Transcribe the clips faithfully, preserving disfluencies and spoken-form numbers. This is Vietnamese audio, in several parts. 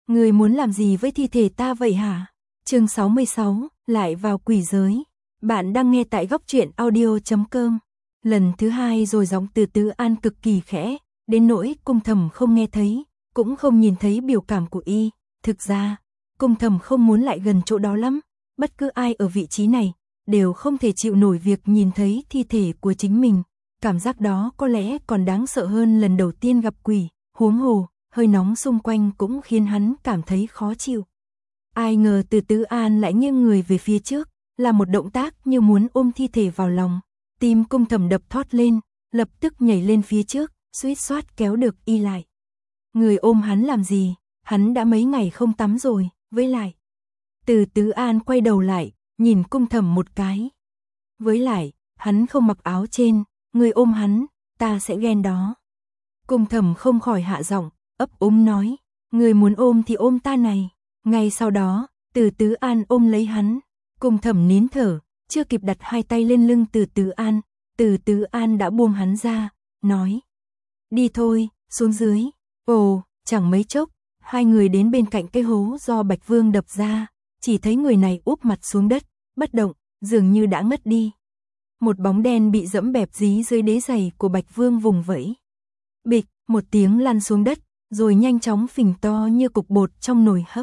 Người muốn làm gì với thi thể ta vậy hả? Chương sáu mươi sáu, lại vào quỷ giới. Bạn đang nghe tại góc truyện audio chấm com. Lần thứ hai rồi giọng từ Tứ An cực kỳ khẽ, đến nỗi Cung Thầm không nghe thấy, cũng không nhìn thấy biểu cảm của y. Thực ra, Cung Thầm không muốn lại gần chỗ đó lắm, bất cứ ai ở vị trí này đều không thể chịu nổi việc nhìn thấy thi thể của chính mình. Cảm giác đó có lẽ còn đáng sợ hơn lần đầu tiên gặp quỷ, huống hồ, hơi nóng xung quanh cũng khiến hắn cảm thấy khó chịu. Ai ngờ từ Tứ An lại nghiêng người về phía trước, là một động tác như muốn ôm thi thể vào lòng. Tim Cung Thầm đập thót lên, lập tức nhảy lên phía trước, suýt soát kéo được y lại. Người ôm hắn làm gì, hắn đã mấy ngày không tắm rồi, với lại. Từ Tứ An quay đầu lại, nhìn Cung Thầm một cái. Với lại, hắn không mặc áo trên, người ôm hắn, ta sẽ ghen đó. Cung Thầm không khỏi hạ giọng, ấp úng nói, người muốn ôm thì ôm ta này. Ngay sau đó, Từ Tứ An ôm lấy hắn, Cung Thầm nín thở, chưa kịp đặt hai tay lên lưng Từ Tứ An, Từ Tứ An đã buông hắn ra, nói, đi thôi, xuống dưới. Ồ, chẳng mấy chốc, hai người đến bên cạnh cái hố do Bạch Vương đập ra, chỉ thấy người này úp mặt xuống đất, bất động, dường như đã ngất đi. Một bóng đen bị dẫm bẹp dí dưới đế giày của Bạch Vương vùng vẫy. Bịch, một tiếng lăn xuống đất, rồi nhanh chóng phình to như cục bột trong nồi hấp.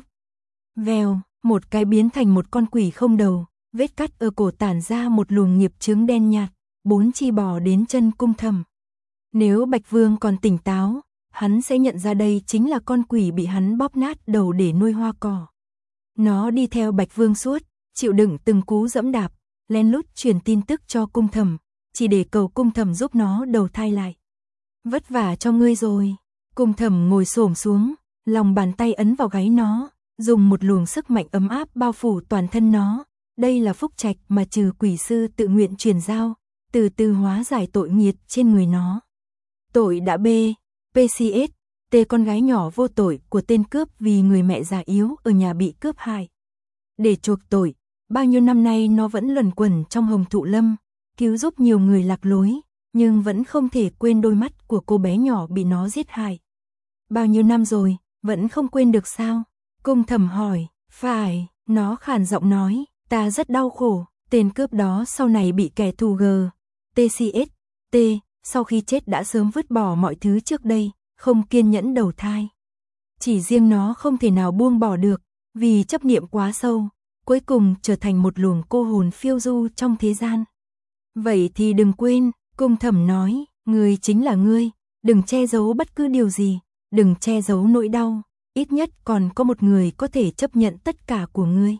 Vèo, một cái biến thành một con quỷ không đầu, vết cắt ở cổ tản ra một luồng nghiệp chướng đen nhạt, bốn chi bò đến chân Cung Thầm. Nếu Bạch Vương còn tỉnh táo, hắn sẽ nhận ra đây chính là con quỷ bị hắn bóp nát đầu để nuôi hoa cỏ. Nó đi theo Bạch Vương suốt, chịu đựng từng cú dẫm đạp, lén lút truyền tin tức cho Cung Thầm, chỉ để cầu Cung Thầm giúp nó đầu thai lại. Vất vả cho ngươi rồi. Cung Thầm ngồi xổm xuống, lòng bàn tay ấn vào gáy nó, dùng một luồng sức mạnh ấm áp bao phủ toàn thân nó. Đây là phúc trạch mà trừ quỷ sư tự nguyện truyền giao, từ từ hóa giải tội nghiệt trên người nó. Tội đã bê, pê xê ét, tê con gái nhỏ vô tội của tên cướp vì người mẹ già yếu ở nhà bị cướp hại. Để chuộc tội, bao nhiêu năm nay nó vẫn luẩn quẩn trong Hồng Thụ Lâm, cứu giúp nhiều người lạc lối, nhưng vẫn không thể quên đôi mắt của cô bé nhỏ bị nó giết hại. Bao nhiêu năm rồi, vẫn không quên được sao? Cung Thầm hỏi, phải, nó khàn giọng nói, ta rất đau khổ, tên cướp đó sau này bị kẻ thù G, tê xê ét, T, sau khi chết đã sớm vứt bỏ mọi thứ trước đây, không kiên nhẫn đầu thai. Chỉ riêng nó không thể nào buông bỏ được, vì chấp niệm quá sâu, cuối cùng trở thành một luồng cô hồn phiêu du trong thế gian. Vậy thì đừng quên, Cung Thầm nói, ngươi chính là ngươi, đừng che giấu bất cứ điều gì, đừng che giấu nỗi đau, ít nhất còn có một người có thể chấp nhận tất cả của ngươi.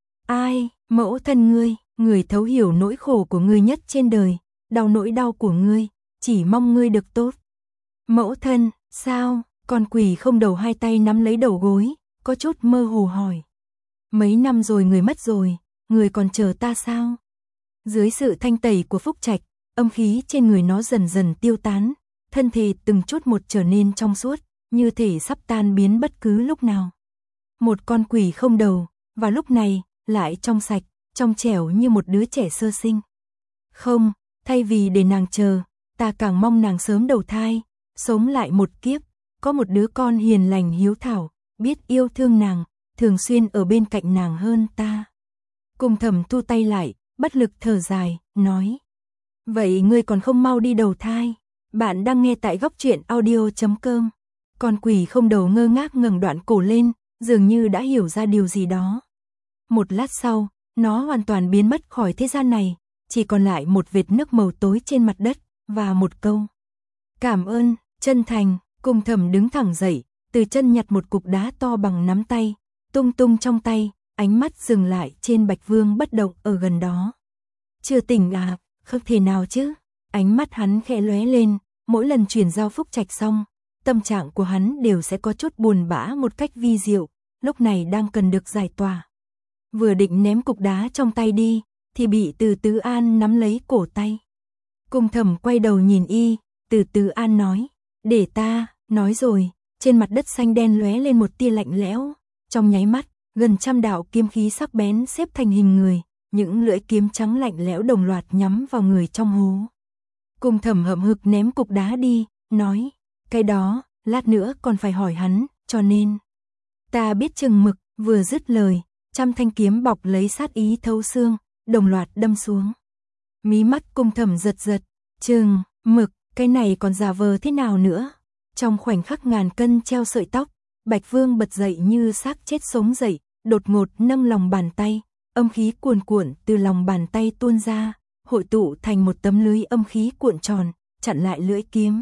Ai, mẫu thân ngươi, người thấu hiểu nỗi khổ của ngươi nhất trên đời, đau nỗi đau của ngươi, chỉ mong ngươi được tốt. Mẫu thân, sao? Con quỷ không đầu hai tay nắm lấy đầu gối, có chút mơ hồ hỏi. Mấy năm rồi người mất rồi, người còn chờ ta sao? Dưới sự thanh tẩy của phúc trạch, âm khí trên người nó dần dần tiêu tán, thân thể từng chút một trở nên trong suốt, như thể sắp tan biến bất cứ lúc nào. Một con quỷ không đầu, và lúc này, lại trong sạch, trong trẻo như một đứa trẻ sơ sinh. Không, thay vì để nàng chờ, ta càng mong nàng sớm đầu thai, sống lại một kiếp, có một đứa con hiền lành hiếu thảo, biết yêu thương nàng, thường xuyên ở bên cạnh nàng hơn ta. Cung Thầm thu tay lại, bất lực thở dài, nói. Vậy ngươi còn không mau đi đầu thai? Bạn đang nghe tại góc truyện audio chấm com. Con quỷ không đầu ngơ ngác ngẩng đoạn cổ lên, dường như đã hiểu ra điều gì đó. Một lát sau, nó hoàn toàn biến mất khỏi thế gian này, chỉ còn lại một vệt nước màu tối trên mặt đất, và một câu. Cảm ơn, chân thành. Cung Thầm đứng thẳng dậy, từ chân nhặt một cục đá to bằng nắm tay, tung tung trong tay, ánh mắt dừng lại trên Bạch Vương bất động ở gần đó. Chưa tỉnh à, không thể nào chứ. Ánh mắt hắn khẽ lóe lên, mỗi lần truyền giao phúc trạch xong, tâm trạng của hắn đều sẽ có chút buồn bã một cách vi diệu, lúc này đang cần được giải tỏa. Vừa định ném cục đá trong tay đi, thì bị Từ Tứ An nắm lấy cổ tay. Cung Thầm quay đầu nhìn y, Từ Tứ An nói, để ta, nói rồi, trên mặt đất xanh đen lóe lên một tia lạnh lẽo, trong nháy mắt, gần trăm đạo kiếm khí sắc bén xếp thành hình người, những lưỡi kiếm trắng lạnh lẽo đồng loạt nhắm vào người trong hố. Cung Thầm hậm hực ném cục đá đi, nói, cái đó, lát nữa còn phải hỏi hắn, cho nên. Ta biết chừng mực, vừa dứt lời, trăm thanh kiếm bọc lấy sát ý thấu xương, đồng loạt đâm xuống. Mí mắt Cung Thẩm giật giật, chừng mực, cái này còn giả vờ thế nào nữa? Trong khoảnh khắc ngàn cân treo sợi tóc, Bạch Vương bật dậy như xác chết sống dậy, đột ngột nâng lòng bàn tay, âm khí cuồn cuộn từ lòng bàn tay tuôn ra, hội tụ thành một tấm lưới âm khí cuộn tròn, chặn lại lưỡi kiếm.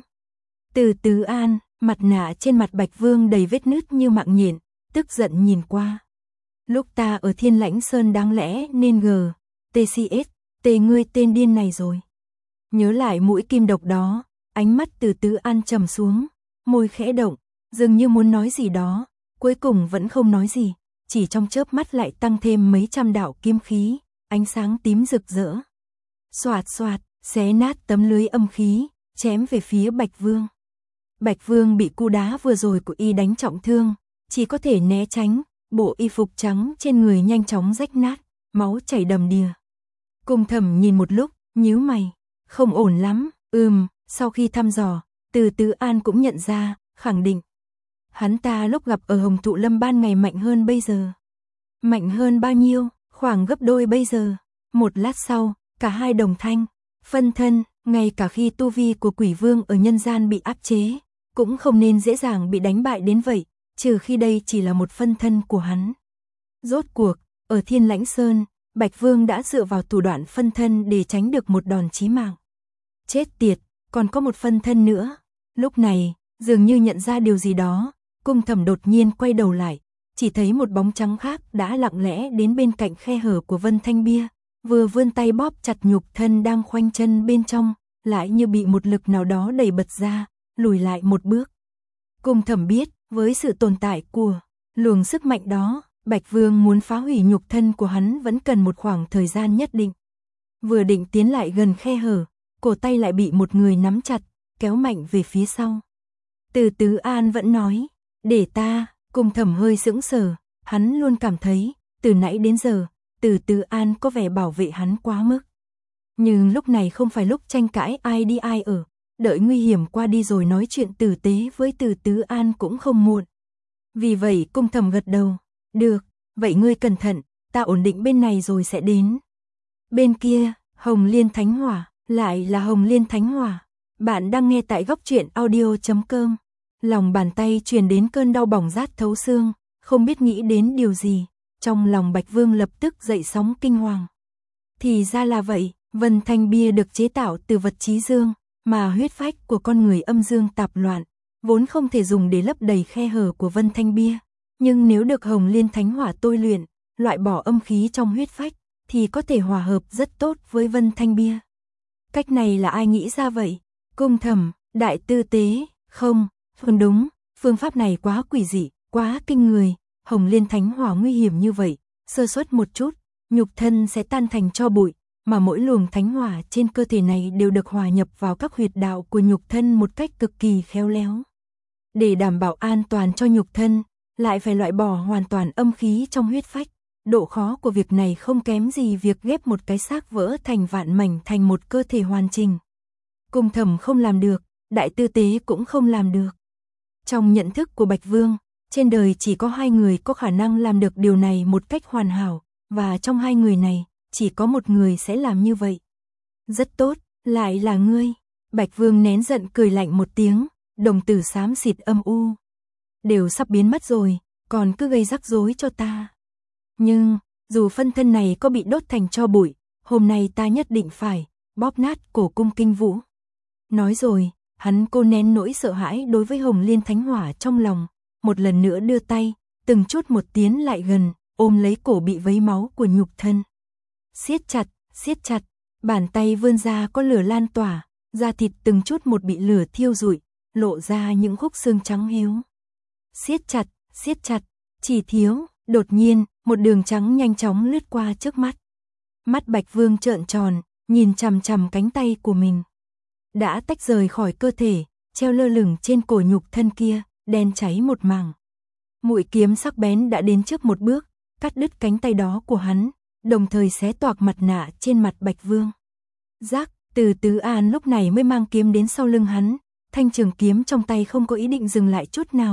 Từ Tứ An, mặt nạ trên mặt Bạch Vương đầy vết nứt như mạng nhện, tức giận nhìn qua. Lúc ta ở Thiên Lãnh Sơn đáng lẽ nên gờ, tê xê ét, tê ngươi tên điên này rồi. Nhớ lại mũi kim độc đó, ánh mắt Từ Tứ An trầm xuống, môi khẽ động, dường như muốn nói gì đó, cuối cùng vẫn không nói gì, chỉ trong chớp mắt lại tăng thêm mấy trăm đạo kiếm khí, ánh sáng tím rực rỡ. Xoạt xoạt, xé nát tấm lưới âm khí, chém về phía Bạch Vương. Bạch Vương bị cú đá vừa rồi của y đánh trọng thương, chỉ có thể né tránh, bộ y phục trắng trên người nhanh chóng rách nát, máu chảy đầm đìa. Cung Thẩm nhìn một lúc, nhíu mày, không ổn lắm, ừm, sau khi thăm dò, Từ Tứ An cũng nhận ra, khẳng định. Hắn ta lúc gặp ở Hồng Thụ Lâm ban ngày mạnh hơn bây giờ. Mạnh hơn bao nhiêu, khoảng gấp đôi bây giờ. Một lát sau, cả hai đồng thanh, phân thân, ngay cả khi tu vi của Quỷ Vương ở nhân gian bị áp chế, cũng không nên dễ dàng bị đánh bại đến vậy, trừ khi đây chỉ là một phân thân của hắn. Rốt cuộc, ở Thiên Lãnh Sơn, Bạch Vương đã dựa vào thủ đoạn phân thân để tránh được một đòn chí mạng. Chết tiệt, còn có một phân thân nữa. Lúc này, dường như nhận ra điều gì đó, Cung Thẩm đột nhiên quay đầu lại, chỉ thấy một bóng trắng khác đã lặng lẽ đến bên cạnh khe hở của Vân Thanh Bia, vừa vươn tay bóp chặt nhục thân đang khoanh chân bên trong, lại như bị một lực nào đó đẩy bật ra, lùi lại một bước. Cung Thẩm biết, với sự tồn tại của luồng sức mạnh đó, Bạch Vương muốn phá hủy nhục thân của hắn vẫn cần một khoảng thời gian nhất định. Vừa định tiến lại gần khe hở, cổ tay lại bị một người nắm chặt, kéo mạnh về phía sau. Từ Tứ An vẫn nói, để ta. Cung Thẩm hơi sững sờ, hắn luôn cảm thấy, từ nãy đến giờ, Từ Tứ An có vẻ bảo vệ hắn quá mức. Nhưng lúc này không phải lúc tranh cãi ai đi ai ở, đợi nguy hiểm qua đi rồi nói chuyện tử tế với Từ Tứ An cũng không muộn. Vì vậy Cung Thẩm gật đầu, được, vậy ngươi cẩn thận, ta ổn định bên này rồi sẽ đến. Bên kia, Hồng Liên Thánh Hỏa, lại là Hồng Liên Thánh Hỏa. Bạn đang nghe tại góc truyện audio chấm com. Lòng bàn tay truyền đến cơn đau bỏng rát thấu xương, không biết nghĩ đến điều gì, trong lòng Bạch Vương lập tức dậy sóng kinh hoàng. Thì ra là vậy, Vân Thanh Bia được chế tạo từ vật trí dương, mà huyết phách của con người âm dương tạp loạn, vốn không thể dùng để lấp đầy khe hở của Vân Thanh Bia, nhưng nếu được Hồng Liên Thánh Hỏa tôi luyện, loại bỏ âm khí trong huyết phách, thì có thể hòa hợp rất tốt với Vân Thanh Bia. Cách này là ai nghĩ ra vậy? Cung Thẩm, đại tư tế, không, không đúng, phương pháp này quá quỷ dị, quá kinh người, Hồng Liên Thánh Hỏa nguy hiểm như vậy, sơ suất một chút, nhục thân sẽ tan thành tro bụi, mà mỗi luồng thánh hỏa trên cơ thể này đều được hòa nhập vào các huyệt đạo của nhục thân một cách cực kỳ khéo léo. Để đảm bảo an toàn cho nhục thân, lại phải loại bỏ hoàn toàn âm khí trong huyết phách. Độ khó của việc này không kém gì việc ghép một cái xác vỡ thành vạn mảnh thành một cơ thể hoàn chỉnh. Cung Thẩm không làm được, đại tư tế cũng không làm được. Trong nhận thức của Bạch Vương, trên đời chỉ có hai người có khả năng làm được điều này một cách hoàn hảo, và trong hai người này, chỉ có một người sẽ làm như vậy. Rất tốt, lại là ngươi. Bạch Vương nén giận cười lạnh một tiếng, đồng tử xám xịt âm u. Đều sắp biến mất rồi, còn cứ gây rắc rối cho ta. Nhưng, dù phân thân này có bị đốt thành tro bụi, hôm nay ta nhất định phải bóp nát cổ cung Kinh Vũ. Nói rồi, hắn cô nén nỗi sợ hãi đối với Hồng Liên Thánh Hỏa trong lòng, một lần nữa đưa tay, từng chút một tiến lại gần, ôm lấy cổ bị vấy máu của nhục thân. Siết chặt, siết chặt, bàn tay vươn ra có lửa lan tỏa, da thịt từng chút một bị lửa thiêu rụi, lộ ra những khúc xương trắng hiếu. Siết chặt, siết chặt, chỉ thiếu, đột nhiên, một đường trắng nhanh chóng lướt qua trước mắt. Mắt Bạch Vương trợn tròn, nhìn chằm chằm cánh tay của mình. Đã tách rời khỏi cơ thể, treo lơ lửng trên cổ nhục thân kia, đen cháy một mảng. Mũi kiếm sắc bén đã đến trước một bước, cắt đứt cánh tay đó của hắn, đồng thời xé toạc mặt nạ trên mặt Bạch Vương. Rắc, Từ Tứ An lúc này mới mang kiếm đến sau lưng hắn, thanh trường kiếm trong tay không có ý định dừng lại chút nào,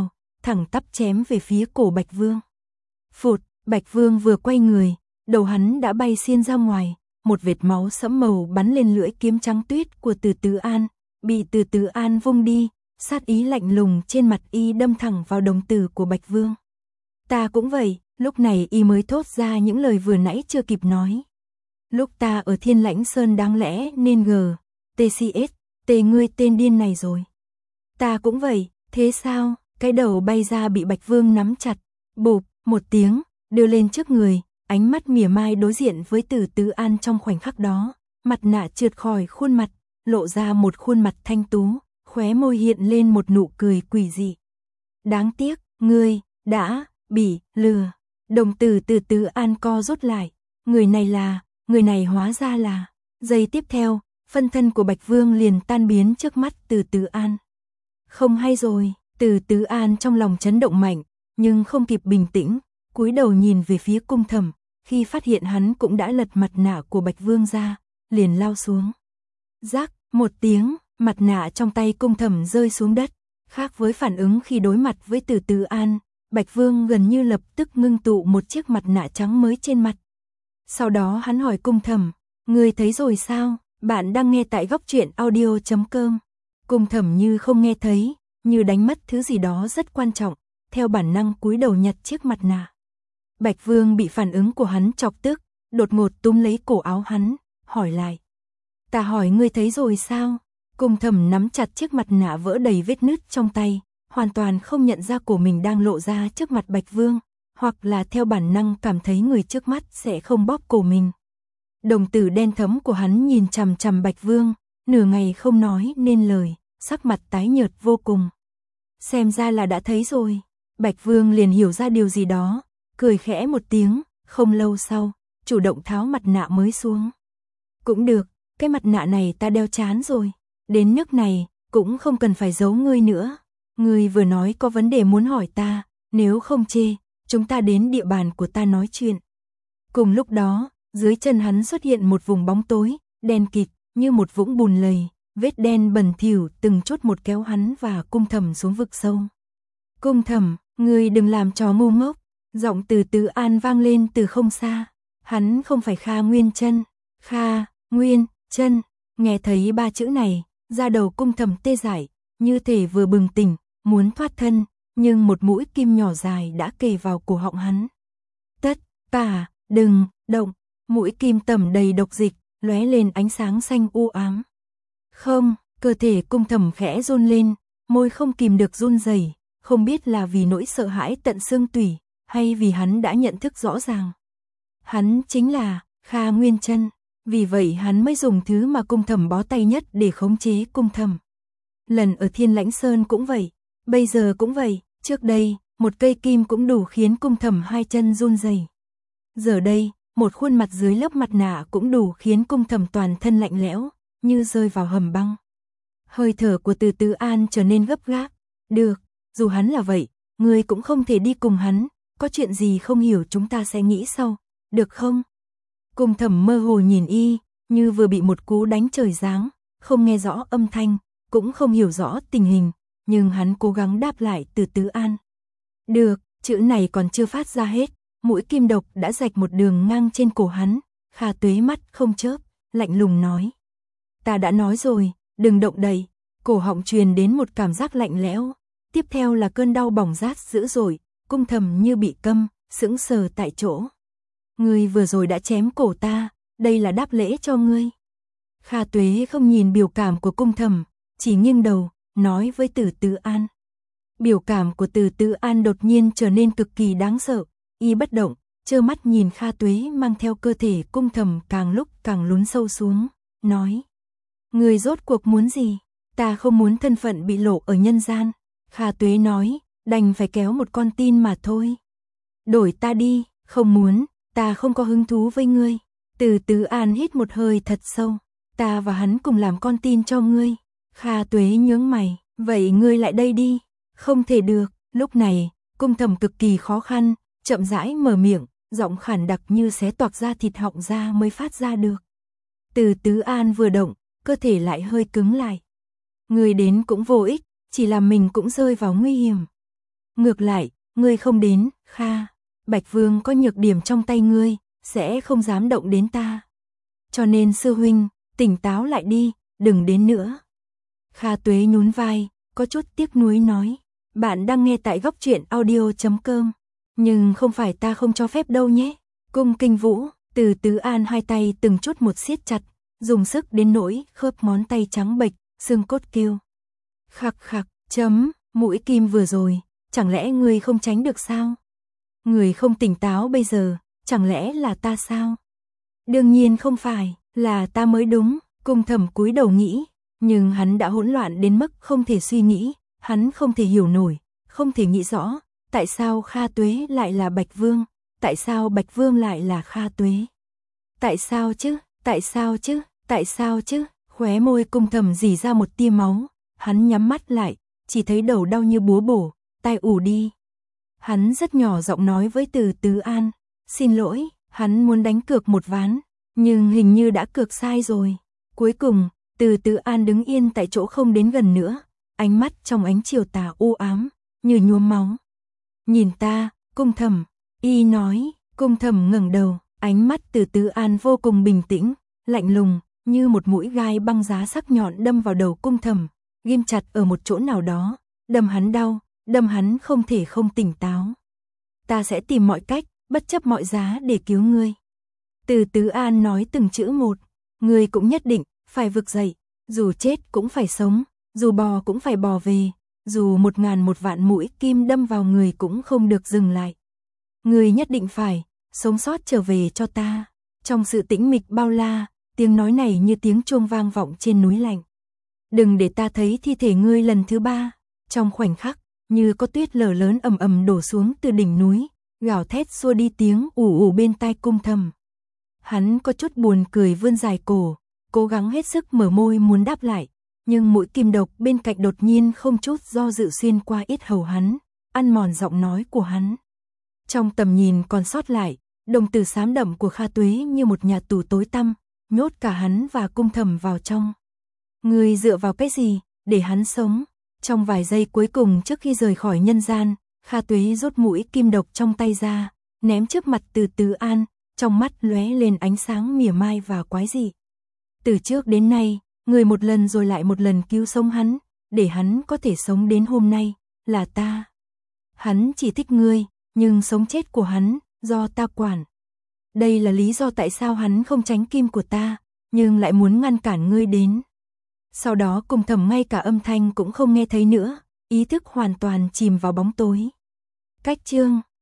thẳng tắp chém về phía cổ Bạch Vương. Phụt, Bạch Vương vừa quay người, đầu hắn đã bay xiên ra ngoài, một vệt máu sẫm màu bắn lên lưỡi kiếm trắng tuyết của Từ Tứ An, bị Từ Tứ An vung đi, sát ý lạnh lùng trên mặt y đâm thẳng vào đồng tử của Bạch Vương. Ta cũng vậy, lúc này y mới thốt ra những lời vừa nãy chưa kịp nói. Lúc ta ở Thiên Lãnh Sơn đáng lẽ nên gờ, tê xê ét, tê ngươi tên điên này rồi. Ta cũng vậy, thế sao? Cái đầu bay ra bị Bạch Vương nắm chặt, bụp, một tiếng, đưa lên trước người, ánh mắt mỉa mai đối diện với Từ Tứ An trong khoảnh khắc đó, mặt nạ trượt khỏi khuôn mặt, lộ ra một khuôn mặt thanh tú, khóe môi hiện lên một nụ cười quỷ dị. Đáng tiếc, ngươi đã bị lừa. Đồng tử Từ Tứ An co rút lại, người này là, người này hóa ra là. Giây tiếp theo, phân thân của Bạch Vương liền tan biến trước mắt Từ Tứ An. Không hay rồi, Từ Tứ An trong lòng chấn động mạnh, nhưng không kịp bình tĩnh, cúi đầu nhìn về phía Cung Thẩm, khi phát hiện hắn cũng đã lật mặt nạ của Bạch Vương ra, liền lao xuống. Rắc, một tiếng, mặt nạ trong tay Cung Thẩm rơi xuống đất, khác với phản ứng khi đối mặt với Từ Tứ An, Bạch Vương gần như lập tức ngưng tụ một chiếc mặt nạ trắng mới trên mặt. Sau đó hắn hỏi Cung Thẩm, ngươi thấy rồi sao? Bạn đang nghe tại góc truyện audio chấm com. Cung Thẩm như không nghe thấy, như đánh mất thứ gì đó rất quan trọng, theo bản năng cúi đầu nhặt chiếc mặt nạ. Bạch Vương bị phản ứng của hắn chọc tức, đột ngột túm lấy cổ áo hắn, hỏi lại. Ta hỏi ngươi thấy rồi sao? Cung Thẩm nắm chặt chiếc mặt nạ vỡ đầy vết nứt trong tay, hoàn toàn không nhận ra cổ mình đang lộ ra trước mặt Bạch Vương, hoặc là theo bản năng cảm thấy người trước mắt sẽ không bóp cổ mình. Đồng tử đen thẫm của hắn nhìn chằm chằm Bạch Vương, nửa ngày không nói nên lời, sắc mặt tái nhợt vô cùng. Xem ra là đã thấy rồi. Bạch Vương liền hiểu ra điều gì đó, cười khẽ một tiếng, không lâu sau, chủ động tháo mặt nạ mới xuống. Cũng được, cái mặt nạ này ta đeo chán rồi, đến nước này, cũng không cần phải giấu ngươi nữa. Ngươi vừa nói có vấn đề muốn hỏi ta, nếu không chê, chúng ta đến địa bàn của ta nói chuyện. Cùng lúc đó, dưới chân hắn xuất hiện một vùng bóng tối, đen kịt, như một vũng bùn lầy, vết đen bẩn thỉu từng chút một kéo hắn và Cung Thẩm xuống vực sâu. Cung Thẩm, ngươi đừng làm trò ngu ngốc, giọng Từ Tứ An vang lên từ không xa. Hắn không phải Kha Nguyên Chân. Kha Nguyên Chân, nghe thấy ba chữ này, da đầu Cung Thẩm tê dại, như thể vừa bừng tỉnh, muốn thoát thân, nhưng một mũi kim nhỏ dài đã kề vào cổ họng hắn. Tất cả, đừng động, mũi kim tẩm đầy độc dịch, lóe lên ánh sáng xanh u ám. Không, cơ thể Cung Thẩm khẽ run lên, môi không kìm được run rẩy, không biết là vì nỗi sợ hãi tận xương tủy, hay vì hắn đã nhận thức rõ ràng. Hắn chính là Kha Nguyên Chân, vì vậy hắn mới dùng thứ mà Cung Thẩm bó tay nhất để khống chế Cung Thẩm. Lần ở Thiên Lãnh Sơn cũng vậy, bây giờ cũng vậy, trước đây, một cây kim cũng đủ khiến Cung Thẩm hai chân run rẩy. Giờ đây, một khuôn mặt dưới lớp mặt nạ cũng đủ khiến Cung Thẩm toàn thân lạnh lẽo, như rơi vào hầm băng. Hơi thở của Từ Tứ An trở nên gấp gáp. Được, dù hắn là vậy, ngươi cũng không thể đi cùng hắn, có chuyện gì không hiểu chúng ta sẽ nghĩ sau, được không? Cung Thẩm mơ hồ nhìn y, như vừa bị một cú đánh trời giáng, không nghe rõ âm thanh, cũng không hiểu rõ tình hình, nhưng hắn cố gắng đáp lại Từ Tứ An. Được, chữ này còn chưa phát ra hết, mũi kim độc đã rạch một đường ngang trên cổ hắn. Kha Tuế mắt không chớp, lạnh lùng nói. Ta đã nói rồi, đừng động đậy. Cổ họng truyền đến một cảm giác lạnh lẽo, tiếp theo là cơn đau bỏng rát dữ dội. Cung Thẩm như bị câm, sững sờ tại chỗ. Ngươi vừa rồi đã chém cổ ta, đây là đáp lễ cho ngươi. Kha Tuế không nhìn biểu cảm của Cung Thẩm, chỉ nghiêng đầu, nói với Từ Tứ An. Biểu cảm của Từ Tứ An đột nhiên trở nên cực kỳ đáng sợ, y bất động, trơ mắt nhìn Kha Tuế mang theo cơ thể Cung Thẩm càng lúc càng lún sâu xuống, nói. Ngươi rốt cuộc muốn gì? Ta không muốn thân phận bị lộ ở nhân gian. Kha Tuế nói, đành phải kéo một con tin mà thôi. Đổi ta đi, không muốn, ta không có hứng thú với ngươi. Từ Tứ An hít một hơi thật sâu, ta và hắn cùng làm con tin cho ngươi. Kha Tuế nhướng mày, vậy ngươi lại đây đi. Không thể được, lúc này, Cung Thẩm cực kỳ khó khăn, chậm rãi mở miệng, giọng khản đặc như xé toạc ra thịt họng ra mới phát ra được. Từ Tứ An vừa động, cơ thể lại hơi cứng lại. Ngươi đến cũng vô ích, chỉ làm mình cũng rơi vào nguy hiểm. Ngược lại, ngươi không đến, Kha. Bạch Vương có nhược điểm trong tay ngươi, sẽ không dám động đến ta. Cho nên sư huynh, tỉnh táo lại đi, đừng đến nữa. Kha Tuế nhún vai, có chút tiếc nuối nói. Bạn đang nghe tại góc truyện audio chấm com. Nhưng không phải ta không cho phép đâu nhé. Cung Kinh Vũ, Từ Tứ An hai tay từng chút một siết chặt, dùng sức đến nỗi khớp ngón tay trắng bệch, xương cốt kêu. Khặc khặc, chấm, mũi kim vừa rồi, chẳng lẽ ngươi không tránh được sao? Người không tỉnh táo bây giờ, chẳng lẽ là ta sao? Đương nhiên không phải, là ta mới đúng. Cung Thẩm cúi đầu nghĩ, nhưng hắn đã hỗn loạn đến mức không thể suy nghĩ, hắn không thể hiểu nổi, không thể nghĩ rõ, tại sao Kha Tuế lại là Bạch Vương, tại sao Bạch Vương lại là Kha Tuế? Tại sao chứ, tại sao chứ, tại sao chứ? Khóe môi Cung Thẩm rỉ ra một tia máu, hắn nhắm mắt lại, chỉ thấy đầu đau như búa bổ, tai ù đi. Hắn rất nhỏ giọng nói với Từ Tứ An, xin lỗi, hắn muốn đánh cược một ván, nhưng hình như đã cược sai rồi. Cuối cùng, Từ Tứ An đứng yên tại chỗ không đến gần nữa, ánh mắt trong ánh chiều tà u ám, như nhuốm máu. Nhìn ta, Cung Thẩm, y nói. Cung Thẩm ngẩng đầu, ánh mắt Từ Tứ An vô cùng bình tĩnh, lạnh lùng, như một mũi gai băng giá sắc nhọn đâm vào đầu Cung Thẩm, ghim chặt ở một chỗ nào đó, đâm hắn đau, đâm hắn không thể không tỉnh táo. Ta sẽ tìm mọi cách, bất chấp mọi giá để cứu ngươi. Từ Tứ An nói từng chữ một, ngươi cũng nhất định phải vực dậy, dù chết cũng phải sống, dù bò cũng phải bò về, dù một ngàn một vạn mũi kim đâm vào người cũng không được dừng lại. Ngươi nhất định phải sống sót trở về cho ta. Trong sự tĩnh mịch bao la, tiếng nói này như tiếng chuông vang vọng trên núi lạnh. Đừng để ta thấy thi thể ngươi lần thứ ba. Trong khoảnh khắc, như có tuyết lở lớn ầm ầm đổ xuống từ đỉnh núi, gào thét xua đi tiếng ù ù bên tai Cung Thẩm. Hắn có chút buồn cười vươn dài cổ, cố gắng hết sức mở môi muốn đáp lại, nhưng mũi kim độc bên cạnh đột nhiên không chút do dự xuyên qua yết hầu hắn, ăn mòn giọng nói của hắn. Trong tầm nhìn còn sót lại, đồng tử xám đậm của Kha Tuế như một nhà tù tối tăm, nhốt cả hắn và Cung Thẩm vào trong. Ngươi dựa vào cái gì để hắn sống? Trong vài giây cuối cùng trước khi rời khỏi nhân gian, Kha Tuế rút mũi kim độc trong tay ra, ném trước mặt Từ Tứ An, trong mắt lóe lên ánh sáng mỉa mai và quái dị. Từ trước đến nay, người một lần rồi lại một lần cứu sống hắn, để hắn có thể sống đến hôm nay, là ta. Hắn chỉ thích ngươi, nhưng sống chết của hắn, do ta quản. Đây là lý do tại sao hắn không tránh kim của ta, nhưng lại muốn ngăn cản ngươi đến. Sau đó Cung Thẩm ngay cả âm thanh cũng không nghe thấy nữa, ý thức hoàn toàn chìm vào bóng tối. Cách chương